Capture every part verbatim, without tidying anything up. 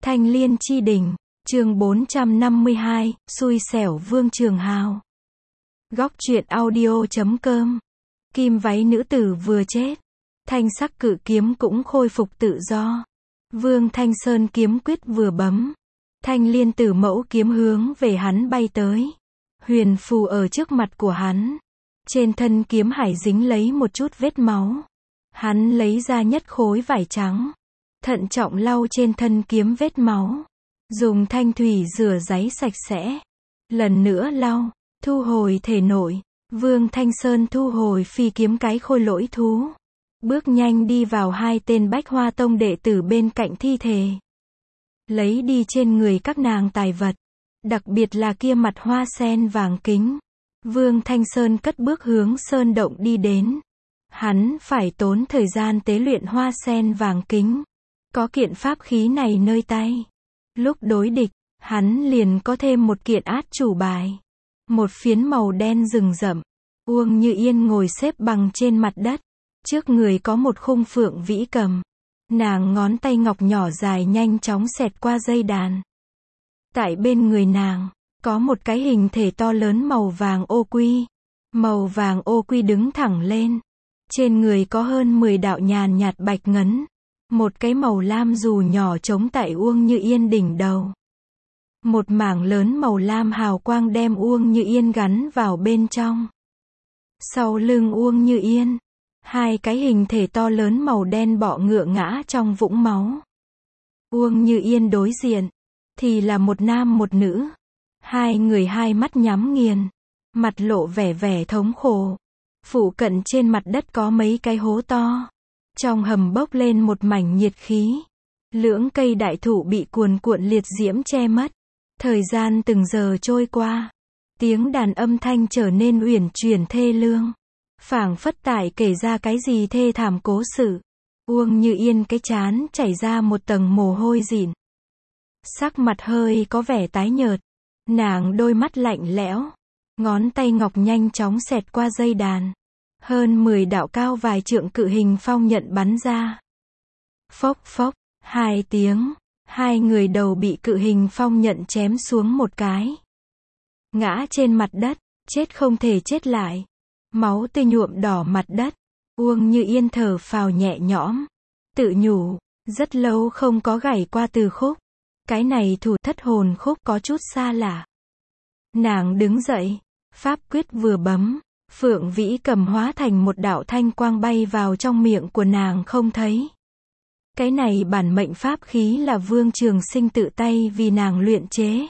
Thanh Liên chi đỉnh, chương bốn trăm năm mươi hai, xui xẻo Vương Trường Hào. Góc truyện audio chấm com. Kim váy nữ tử vừa chết, thanh sắc cự kiếm cũng khôi phục tự do. Vương Thanh Sơn kiếm quyết vừa bấm, Thanh Liên tử mẫu kiếm hướng về hắn bay tới. Huyền phù ở trước mặt của hắn. Trên thân kiếm hải dính lấy một chút vết máu. Hắn lấy ra nhất khối vải trắng, thận trọng lau trên thân kiếm vết máu, dùng thanh thủy rửa giấy sạch sẽ, lần nữa lau, thu hồi thể nội. Vương Thanh Sơn thu hồi phi kiếm cái khôi lỗi thú, bước nhanh đi vào hai tên Bách Hoa Tông đệ tử bên cạnh thi thể, lấy đi trên người các nàng tài vật, đặc biệt là kia mặt hoa sen vàng kính. Vương Thanh Sơn cất bước hướng sơn động đi đến. Hắn phải tốn thời gian tế luyện hoa sen vàng kính. Có kiện pháp khí này nơi tay, lúc đối địch, hắn liền có thêm một kiện át chủ bài. Một phiến màu đen rừng rậm. Uông Như Yên ngồi xếp bằng trên mặt đất. Trước người có một khung phượng vĩ cầm. Nàng ngón tay ngọc nhỏ dài nhanh chóng xẹt qua dây đàn. Tại bên người nàng, có một cái hình thể to lớn màu vàng ô quy. Màu vàng ô quy đứng thẳng lên. Trên người có hơn mười đạo nhàn nhạt bạch ngấn. Một cái màu lam dù nhỏ trống tại Uông Như Yên đỉnh đầu. Một mảng lớn màu lam hào quang đem Uông Như Yên gắn vào bên trong. Sau lưng Uông Như Yên, hai cái hình thể to lớn màu đen bọ ngựa ngã trong vũng máu. Uông Như Yên đối diện, thì là một nam một nữ. Hai người hai mắt nhắm nghiền, mặt lộ vẻ vẻ thống khổ. Phụ cận trên mặt đất có mấy cái hố to. Trong hầm bốc lên một mảnh nhiệt khí. Lưỡng cây đại thụ bị cuồn cuộn liệt diễm che mất. Thời gian từng giờ trôi qua. Tiếng đàn âm thanh trở nên uyển chuyển thê lương. Phảng phất tại kể ra cái gì thê thảm cố sự. Uông Như Yên cái trán chảy ra một tầng mồ hôi dịn. Sắc mặt hơi có vẻ tái nhợt. Nàng đôi mắt lạnh lẽo. Ngón tay ngọc nhanh chóng xẹt qua dây đàn. Hơn mười đạo cao vài trượng cự hình phong nhận bắn ra. Phốc phốc, hai tiếng, hai người đầu bị cự hình phong nhận chém xuống một cái. Ngã trên mặt đất, chết không thể chết lại. Máu tươi nhuộm đỏ mặt đất. Uông Như Yên thở phào nhẹ nhõm. Tự nhủ, rất lâu không có gảy qua từ khúc. Cái này thủ thất hồn khúc có chút xa lạ. Nàng đứng dậy, pháp quyết vừa bấm. Phượng vĩ cầm hóa thành một đạo thanh quang bay vào trong miệng của nàng không thấy. Cái này bản mệnh pháp khí là Vương Trường Sinh tự tay vì nàng luyện chế.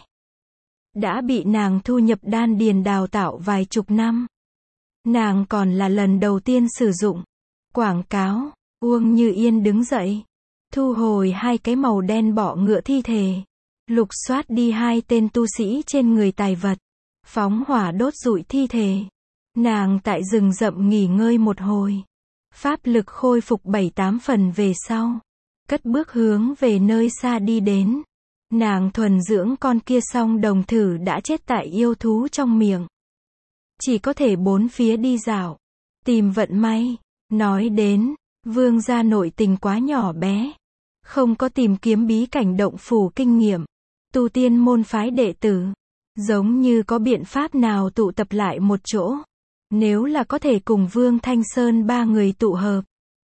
Đã bị nàng thu nhập đan điền đào tạo vài chục năm. Nàng còn là lần đầu tiên sử dụng. Quảng cáo, Uông Như Yên đứng dậy. Thu hồi hai cái màu đen bọ ngựa thi thể. Lục soát đi hai tên tu sĩ trên người tài vật. Phóng hỏa đốt rụi thi thể. Nàng tại rừng rậm nghỉ ngơi một hồi. Pháp lực khôi phục bảy tám phần về sau. Cất bước hướng về nơi xa đi đến. Nàng thuần dưỡng con kia song đồng thử đã chết tại yêu thú trong miệng. Chỉ có thể bốn phía đi dạo. Tìm vận may. Nói đến, vương gia nội tình quá nhỏ bé. Không có tìm kiếm bí cảnh động phủ kinh nghiệm. Tu tiên môn phái đệ tử. Giống như có biện pháp nào tụ tập lại một chỗ. Nếu là có thể cùng Vương Thanh Sơn ba người tụ hợp,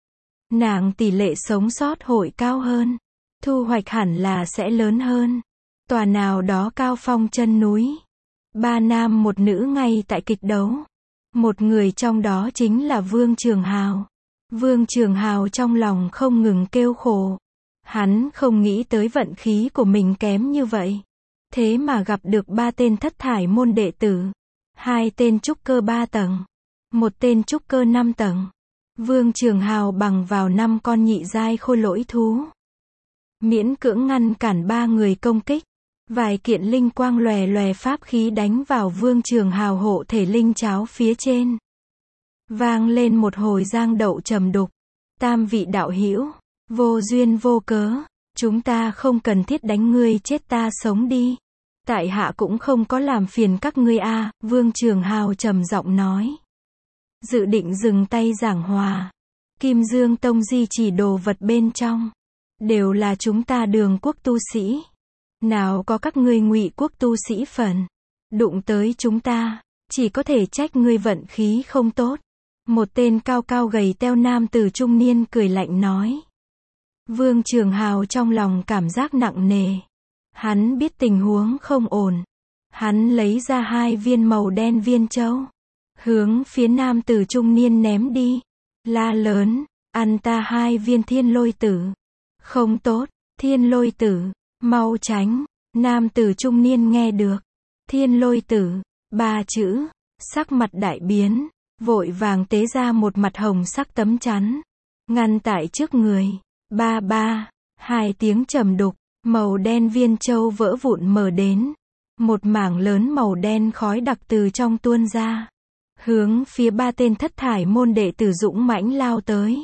nàng tỷ lệ sống sót hội cao hơn. Thu hoạch hẳn là sẽ lớn hơn. Tòa nào đó cao phong chân núi. Ba nam một nữ ngay tại kịch đấu. Một người trong đó chính là Vương Trường Hào. Vương Trường Hào trong lòng không ngừng kêu khổ. Hắn không nghĩ tới vận khí của mình kém như vậy. Thế mà gặp được ba tên thất thải môn đệ tử. Hai tên trúc cơ ba tầng. Một tên trúc cơ năm tầng. Vương Trường Hào bằng vào năm con nhị giai khôi lỗi thú. Miễn cưỡng ngăn cản ba người công kích. Vài kiện linh quang lòe lòe pháp khí đánh vào Vương Trường Hào hộ thể linh cháo phía trên. Vang lên một hồi giang đậu trầm đục. Tam vị đạo hữu, vô duyên vô cớ, chúng ta không cần thiết đánh ngươi chết ta sống đi. Tại hạ cũng không có làm phiền các ngươi a, à, Vương Trường Hào trầm giọng nói. Dự định dừng tay giảng hòa. Kim Dương Tông di chỉ đồ vật bên trong. đều là chúng ta Đường quốc tu sĩ. Nào có các ngươi Ngụy quốc tu sĩ phần. Đụng tới chúng ta, chỉ có thể trách ngươi vận khí không tốt. Một tên cao cao gầy teo nam tử trung niên cười lạnh nói. Vương Trường Hào trong lòng cảm giác nặng nề. Hắn biết tình huống không ổn. Hắn lấy ra hai viên màu đen viên châu. Hướng phía nam tử trung niên ném đi. La lớn, ăn ta hai viên thiên lôi tử. Không tốt, thiên lôi tử, mau tránh. Nam tử trung niên nghe được. Thiên lôi tử, ba chữ, sắc mặt đại biến. Vội vàng tế ra một mặt hồng sắc tấm chắn. Ngăn tại trước người. Ba ba, hai tiếng trầm đục. Màu đen viên châu vỡ vụn mở đến. Một mảng lớn màu đen khói đặc từ trong tuôn ra. Hướng phía ba tên thất thải môn đệ tử dũng mãnh lao tới.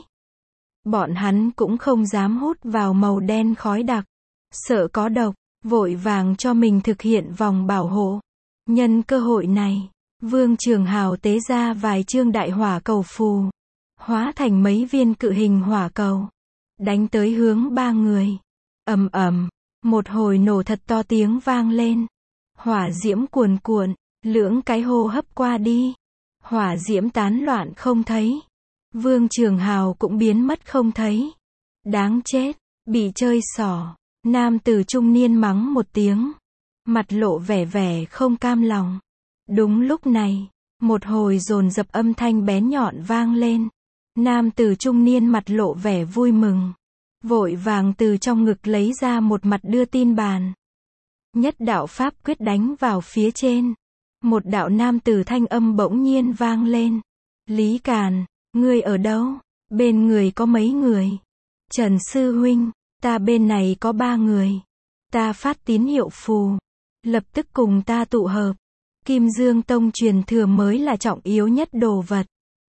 Bọn hắn cũng không dám hút vào màu đen khói đặc. Sợ có độc, vội vàng cho mình thực hiện vòng bảo hộ. Nhân cơ hội này, Vương Trường Hào tế ra vài chương đại hỏa cầu phù. Hóa thành mấy viên cự hình hỏa cầu. Đánh tới hướng ba người. Ầm ầm, một hồi nổ thật to tiếng vang lên. Hỏa diễm cuồn cuộn, lưỡng cái hô hấp qua đi. Hỏa diễm tán loạn không thấy. Vương Trường Hào cũng biến mất không thấy. Đáng chết, bị chơi xỏ. Nam tử trung niên mắng một tiếng. Mặt lộ vẻ vẻ không cam lòng. Đúng lúc này, một hồi dồn dập âm thanh bén nhọn vang lên. Nam tử trung niên mặt lộ vẻ vui mừng. Vội vàng từ trong ngực lấy ra một mặt đưa tin bàn. Nhất đạo pháp quyết đánh vào phía trên. Một đạo nam tử thanh âm bỗng nhiên vang lên. Lý Càn, ngươi ở đâu? Bên người có mấy người? Trần Sư Huynh, ta bên này có ba người. Ta phát tín hiệu phù. Lập tức cùng ta tụ hợp. Kim Dương Tông truyền thừa mới là trọng yếu nhất đồ vật.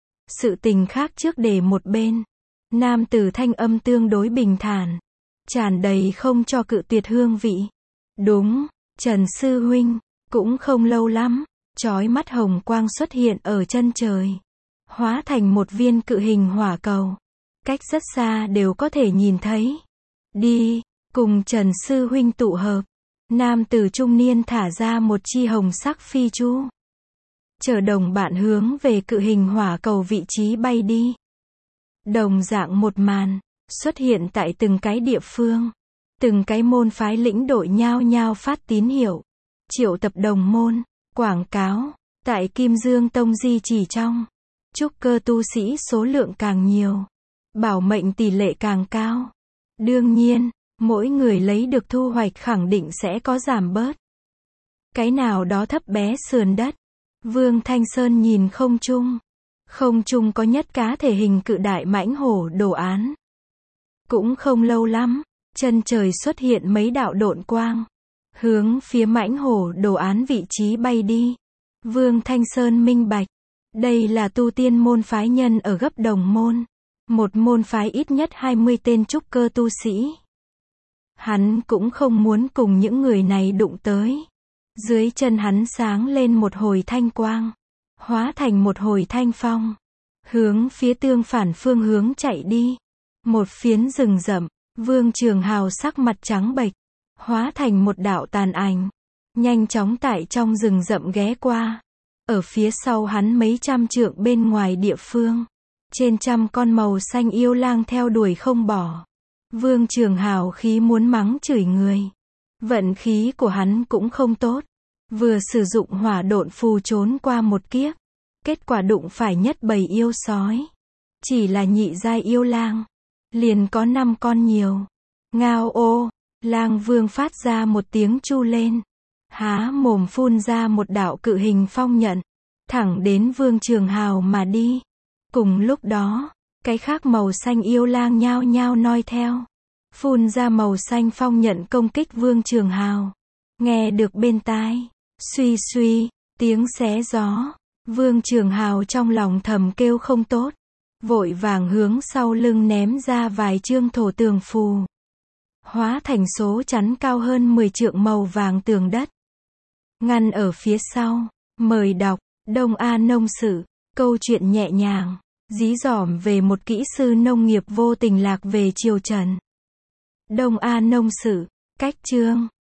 Sự tình khác trước để một bên. Nam tử thanh âm tương đối bình thản. Tràn đầy không cho cự tuyệt hương vị. Đúng, Trần Sư Huynh, cũng không lâu lắm. Chói mắt hồng quang xuất hiện ở chân trời. Hóa thành một viên cự hình hỏa cầu. Cách rất xa đều có thể nhìn thấy. Đi, cùng Trần Sư Huynh tụ hợp. Nam tử trung niên thả ra một chi hồng sắc phi chu. Chở đồng bạn hướng về cự hình hỏa cầu vị trí bay đi. Đồng dạng một màn, xuất hiện tại từng cái địa phương. Từng cái môn phái lĩnh đội nhao nhao phát tín hiệu. Triệu tập đồng môn, quảng cáo, tại Kim Dương Tông di chỉ trong. Trúc cơ tu sĩ số lượng càng nhiều. Bảo mệnh tỷ lệ càng cao. Đương nhiên, mỗi người lấy được thu hoạch khẳng định sẽ có giảm bớt. Cái nào đó thấp bé sườn đất. Vương Thanh Sơn nhìn không trung. Không trung có nhất cá thể hình cự đại mãnh hổ đồ án. Cũng không lâu lắm, chân trời xuất hiện mấy đạo độn quang. Hướng phía mãnh hổ đồ án vị trí bay đi. Vương Thanh Sơn minh bạch. Đây là tu tiên môn phái nhân ở gấp đồng môn. Một môn phái ít nhất hai mươi tên trúc cơ tu sĩ. Hắn cũng không muốn cùng những người này đụng tới. Dưới chân hắn sáng lên một hồi thanh quang. Hóa thành một hồi thanh phong. Hướng phía tương phản phương hướng chạy đi. Một phiến rừng rậm. Vương Trường Hào sắc mặt trắng bệch. Hóa thành một đạo tàn ảnh. Nhanh chóng tại trong rừng rậm ghé qua. Ở phía sau hắn mấy trăm trượng bên ngoài địa phương. Trên trăm con màu xanh yêu lang theo đuổi không bỏ. Vương Trường Hào khí muốn mắng chửi người. Vận khí của hắn cũng không tốt. Vừa sử dụng hỏa độn phù trốn qua một kiếp. Kết quả đụng phải nhất bầy yêu sói. Chỉ là nhị giai yêu lang. Liền có năm con nhiều. Ngao ô, lang vương phát ra một tiếng chu lên. Há mồm phun ra một đạo cự hình phong nhận. Thẳng đến Vương Trường Hào mà đi. Cùng lúc đó, cái khác màu xanh yêu lang nhao nhao noi theo. Phun ra màu xanh phong nhận công kích Vương Trường Hào. Nghe được bên tai. Suy suy, tiếng xé gió. Vương Trường Hào trong lòng thầm kêu không tốt. Vội vàng hướng sau lưng ném ra vài chương thổ tường phù. Hóa thành số chắn cao hơn mười trượng màu vàng tường đất. Ngăn ở phía sau. Mời đọc, Đông A Nông Sự. Câu chuyện nhẹ nhàng, dí dỏm về một kỹ sư nông nghiệp vô tình lạc về triều Trần. Đông A nông sự, cách chương.